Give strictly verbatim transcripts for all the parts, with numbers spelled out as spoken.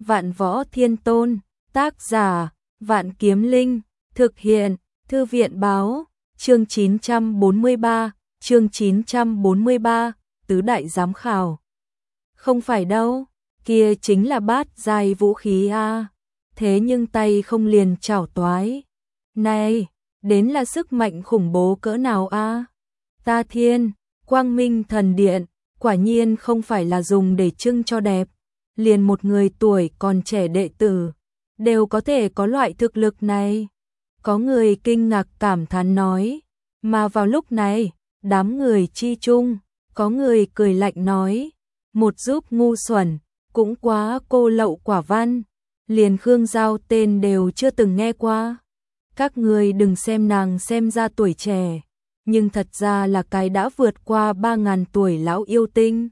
Vạn Võ Thiên Tôn, tác giả, Vạn Kiếm Linh, thực hiện, Thư viện báo, chương chín trăm bốn mươi ba, chương chín trăm bốn mươi ba, tứ đại giám khảo. Không phải đâu, kia chính là bát giai vũ khí a. Thế nhưng tay không liền chảo toái. Này, đến là sức mạnh khủng bố cỡ nào a? Ta thiên, Quang Minh Thần Điện, quả nhiên không phải là dùng để trưng cho đẹp. Liền một người tuổi còn trẻ đệ tử, đều có thể có loại thực lực này. Có người kinh ngạc cảm thán nói, mà vào lúc này, đám người chi chung, có người cười lạnh nói, một giúp ngu xuẩn, cũng quá cô lậu quả văn, liền Khương Giao tên đều chưa từng nghe qua. Các người đừng xem nàng xem ra tuổi trẻ, nhưng thật ra là cái đã vượt qua ba ngàn tuổi lão yêu tinh.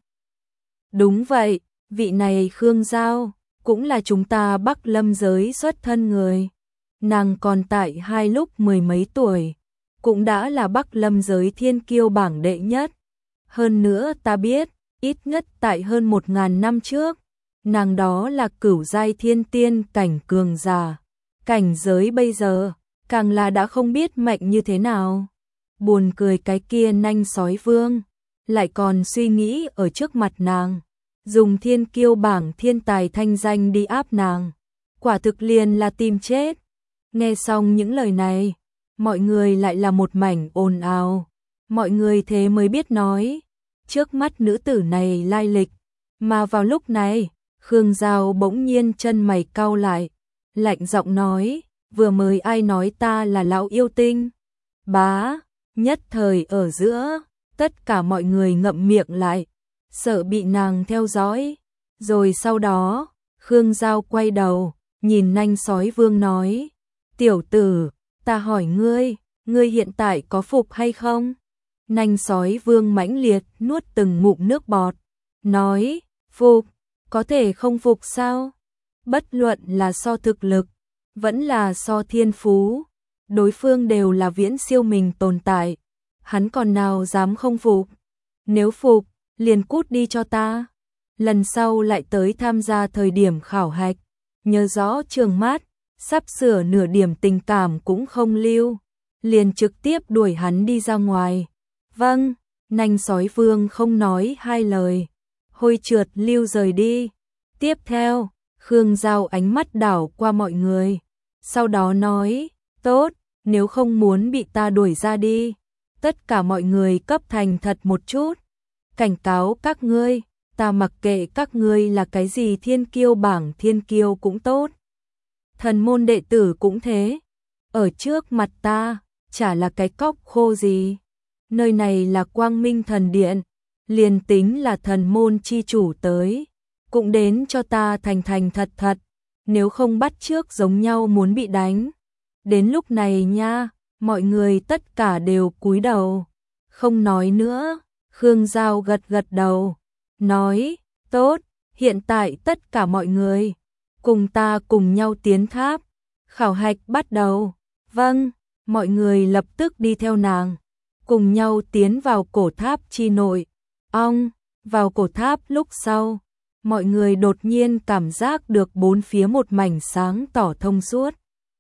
Đúng vậy, vị này Khương Giao, cũng là chúng ta Bắc Lâm giới xuất thân người. Nàng còn tại hai lúc mười mấy tuổi, cũng đã là Bắc Lâm giới thiên kiêu bảng đệ nhất. Hơn nữa ta biết, ít nhất tại hơn một ngàn năm trước, nàng đó là cửu giai thiên tiên cảnh cường giả. Cảnh giới bây giờ, càng là đã không biết mạnh như thế nào. Buồn cười cái kia nanh sói vương, lại còn suy nghĩ ở trước mặt nàng, dùng thiên kiêu bảng thiên tài thanh danh đi áp nàng. Quả thực liền là tìm chết. Nghe xong những lời này, mọi người lại là một mảnh ồn ào. Mọi người thế mới biết nói, trước mắt nữ tử này lai lịch. Mà vào lúc này, Khương Giao bỗng nhiên chân mày cau lại, lạnh giọng nói, vừa mới ai nói ta là lão yêu tinh? Bá, nhất thời ở giữa, tất cả mọi người ngậm miệng lại, sợ bị nàng theo dõi. Rồi sau đó, Khương Giao quay đầu, nhìn nanh sói vương nói, tiểu tử, ta hỏi ngươi, ngươi hiện tại có phục hay không? Nanh sói vương mãnh liệt nuốt từng ngụm nước bọt, nói, phục, có thể không phục sao? Bất luận là so thực lực, vẫn là so thiên phú, đối phương đều là viễn siêu mình tồn tại, hắn còn nào dám không phục? Nếu phục, liền cút đi cho ta. Lần sau lại tới tham gia thời điểm khảo hạch, nhớ rõ trường mát, sắp sửa nửa điểm tình cảm cũng không lưu, liền trực tiếp đuổi hắn đi ra ngoài. Vâng, nanh sói vương không nói hai lời, hôi trượt lưu rời đi. Tiếp theo, Khương Giao ánh mắt đảo qua mọi người, sau đó nói, tốt, nếu không muốn bị ta đuổi ra đi, tất cả mọi người cấp thành thật một chút. Cảnh cáo các ngươi, ta mặc kệ các ngươi là cái gì thiên kiêu bảng thiên kiêu cũng tốt. Thần môn đệ tử cũng thế, ở trước mặt ta, chả là cái cóc khô gì. Nơi này là Quang Minh Thần Điện, liền tính là thần môn chi chủ tới, cũng đến cho ta thành thành thật thật, nếu không bắt trước giống nhau muốn bị đánh. Đến lúc này nha, mọi người tất cả đều cúi đầu, không nói nữa. Khương Giao gật gật đầu, nói, tốt, hiện tại tất cả mọi người, cùng ta cùng nhau tiến tháp, khảo hạch bắt đầu. Vâng, mọi người lập tức đi theo nàng, cùng nhau tiến vào cổ tháp chi nội. Ong, vào cổ tháp lúc sau, mọi người đột nhiên cảm giác được bốn phía một mảnh sáng tỏ thông suốt.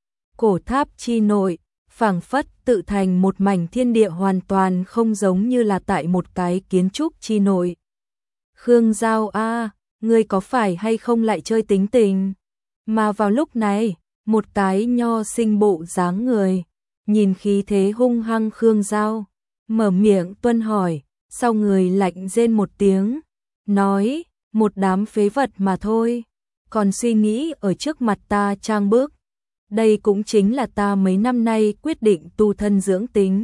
Cổ tháp chi nội, phảng phất tự thành một mảnh thiên địa hoàn toàn không giống như là tại một cái kiến trúc chi nội. Khương Giao a, ngươi có phải hay không lại chơi tính tình? Mà vào lúc này, một cái nho sinh bộ dáng người, nhìn khí thế hung hăng Khương Giao, mở miệng tuân hỏi, sau người lạnh rên một tiếng, nói, một đám phế vật mà thôi, còn suy nghĩ ở trước mặt ta trang bước. Đây cũng chính là ta mấy năm nay quyết định tu thân dưỡng tính,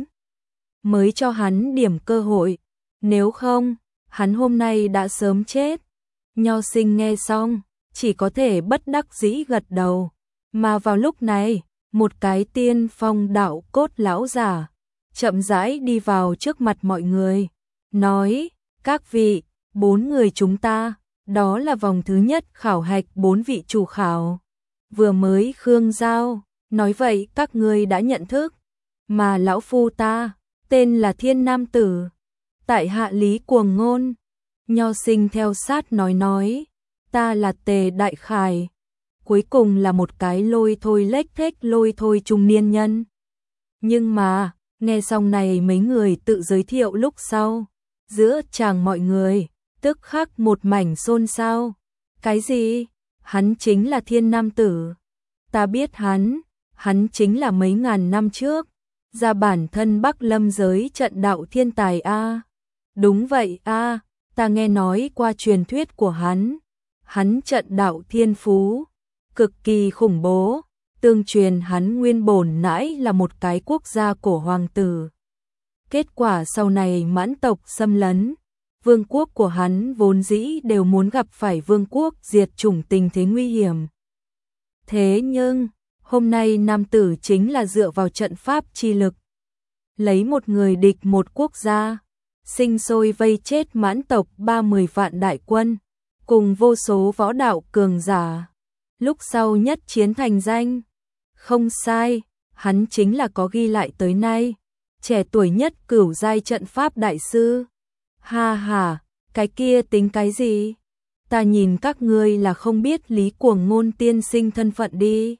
mới cho hắn điểm cơ hội, nếu không, hắn hôm nay đã sớm chết. Nho sinh nghe xong, chỉ có thể bất đắc dĩ gật đầu, mà vào lúc này, một cái tiên phong đạo cốt lão giả, chậm rãi đi vào trước mặt mọi người, nói, các vị, bốn người chúng ta, đó là vòng thứ nhất khảo hạch bốn vị chủ khảo. Vừa mới Khương Giao, nói vậy các ngươi đã nhận thức, mà lão phu ta, tên là Thiên Nam Tử, tại hạ Lý Cuồng Ngôn. Nho sinh theo sát nói nói, ta là Tề Đại Khải, cuối cùng là một cái lôi thôi lếch thếch lôi thôi trung niên nhân. Nhưng mà, nghe xong này mấy người tự giới thiệu lúc sau, giữa chàng mọi người, tức khắc một mảnh xôn xao. Cái gì? Hắn chính là Thiên Nam Tử. Ta biết hắn, hắn chính là mấy ngàn năm trước, ra bản thân Bắc Lâm giới trận đạo thiên tài a. Đúng vậy a, ta nghe nói qua truyền thuyết của hắn. Hắn trận đạo thiên phú, cực kỳ khủng bố, tương truyền hắn nguyên bổn nãi là một cái quốc gia cổ hoàng tử. Kết quả sau này mãn tộc xâm lấn, vương quốc của hắn vốn dĩ đều muốn gặp phải vương quốc diệt chủng tình thế nguy hiểm. Thế nhưng, hôm nay nam tử chính là dựa vào trận pháp chi lực, lấy một người địch một quốc gia, sinh sôi vây chết mãn tộc ba mươi vạn đại quân, cùng vô số võ đạo cường giả. Lúc sau nhất chiến thành danh. Không sai, hắn chính là có ghi lại tới nay, trẻ tuổi nhất cửu giai trận pháp đại sư. Ha ha, cái kia tính cái gì? Ta nhìn các ngươi là không biết Lý Cuồng Ngôn tiên sinh thân phận đi.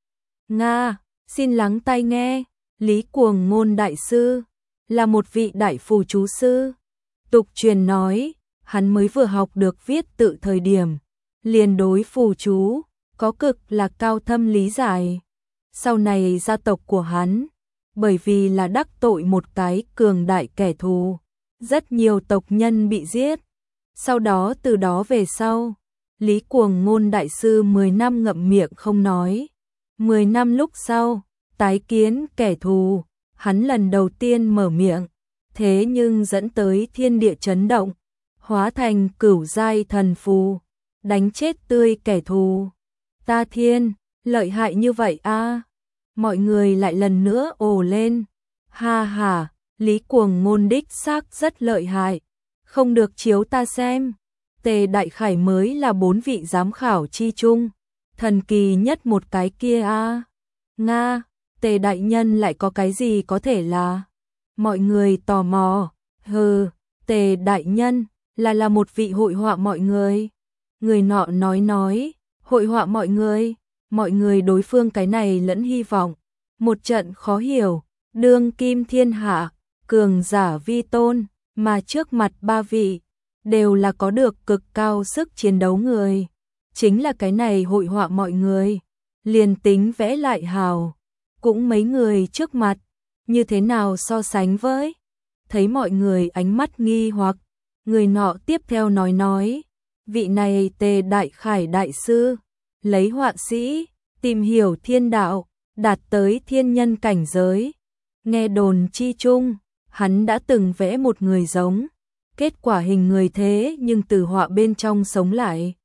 Nga, xin lắng tai nghe, Lý Cuồng Ngôn đại sư là một vị đại phù chú sư. Tục truyền nói, hắn mới vừa học được viết tự thời điểm, liền đối phù chú có cực là cao thâm lý giải. Sau này gia tộc của hắn, bởi vì là đắc tội một cái cường đại kẻ thù, rất nhiều tộc nhân bị giết. Sau đó từ đó về sau, Lý Cuồng Ngôn đại sư mười năm ngậm miệng không nói. mười năm lúc sau, tái kiến kẻ thù, hắn lần đầu tiên mở miệng, thế nhưng dẫn tới thiên địa chấn động, hóa thành cửu giai thần phù, đánh chết tươi kẻ thù. Ta thiên, lợi hại như vậy a. À? Mọi người lại lần nữa ồ lên. Ha ha, Lý Cuồng Ngôn đích xác rất lợi hại. Không được chiếu ta xem. Tề Đại Khải mới là bốn vị giám khảo chi chung, thần kỳ nhất một cái kia a. À? Nga, Tề đại nhân lại có cái gì có thể là? Mọi người tò mò. Hừ, Tề đại nhân là là một vị hội họa mọi người. Người nọ nói nói, hội họa mọi người, mọi người đối phương cái này lẫn hy vọng. Một trận khó hiểu, đương kim thiên hạ, cường giả vi tôn, mà trước mặt ba vị, đều là có được cực cao sức chiến đấu người. Chính là cái này hội họa mọi người, liền tính vẽ lại hào, cũng mấy người trước mặt, như thế nào so sánh với? Thấy mọi người ánh mắt nghi hoặc, người nọ tiếp theo nói nói, vị này Tề Đại Khải đại sư, lấy họa sĩ, tìm hiểu thiên đạo, đạt tới thiên nhân cảnh giới. Nghe đồn chi chung, hắn đã từng vẽ một người giống, kết quả hình người thế nhưng từ họa bên trong sống lại.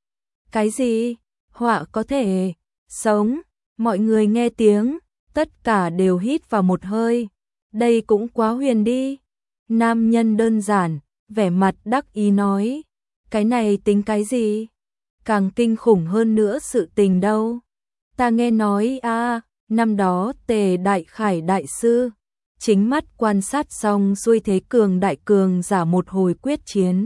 Cái gì? Họa có thể sống? Mọi người nghe tiếng, tất cả đều hít vào một hơi. Đây cũng quá huyền đi. Nam nhân đơn giản, vẻ mặt đắc ý nói, cái này tính cái gì? Càng kinh khủng hơn nữa sự tình đâu. Ta nghe nói a, năm đó Tề Đại Khải đại sư chính mắt quan sát xong xuôi thế cường đại cường giả một hồi quyết chiến.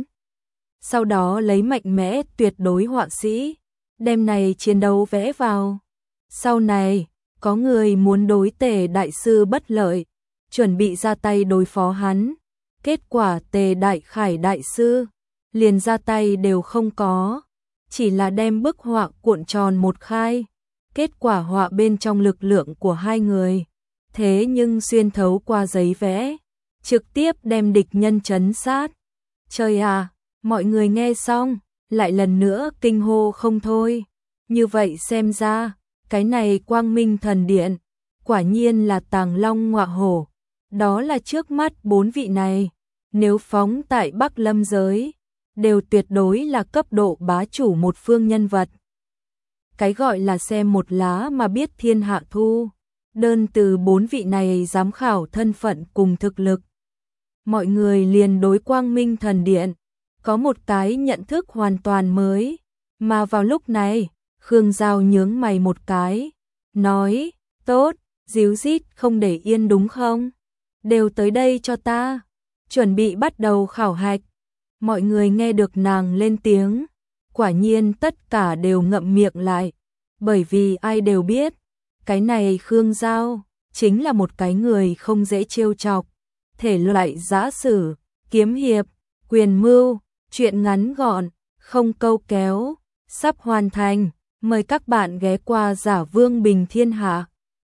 Sau đó lấy mạnh mẽ tuyệt đối họa sĩ, đem này chiến đấu vẽ vào. Sau này, có người muốn đối Tề đại sư bất lợi, chuẩn bị ra tay đối phó hắn. Kết quả Tề Đại Khải đại sư liền ra tay đều không có, chỉ là đem bức họa cuộn tròn một khai. Kết quả họa bên trong lực lượng của hai người, thế nhưng xuyên thấu qua giấy vẽ, trực tiếp đem địch nhân trấn sát. Trời à, mọi người nghe xong, lại lần nữa kinh hô không thôi. Như vậy xem ra, cái này Quang Minh Thần Điện, quả nhiên là tàng long ngọa hổ. Đó là trước mắt bốn vị này, nếu phóng tại Bắc Lâm giới, đều tuyệt đối là cấp độ bá chủ một phương nhân vật. Cái gọi là xem một lá mà biết thiên hạ thu, đơn từ bốn vị này giám khảo thân phận cùng thực lực. Mọi người liền đối Quang Minh Thần Điện, có một cái nhận thức hoàn toàn mới, mà vào lúc này, Khương Giao nhướng mày một cái, nói, tốt, díu dít không để yên đúng không? Đều tới đây cho ta, chuẩn bị bắt đầu khảo hạch. Mọi người nghe được nàng lên tiếng, quả nhiên tất cả đều ngậm miệng lại, Bởi vì ai đều biết, cái này Khương Giao chính là một cái người không dễ trêu chọc. Thể loại giã sử, kiếm hiệp, quyền mưu, truyện ngắn gọn, không câu kéo, sắp hoàn thành. Mời các bạn ghé qua Giả Vương Bình Thiên Hạ.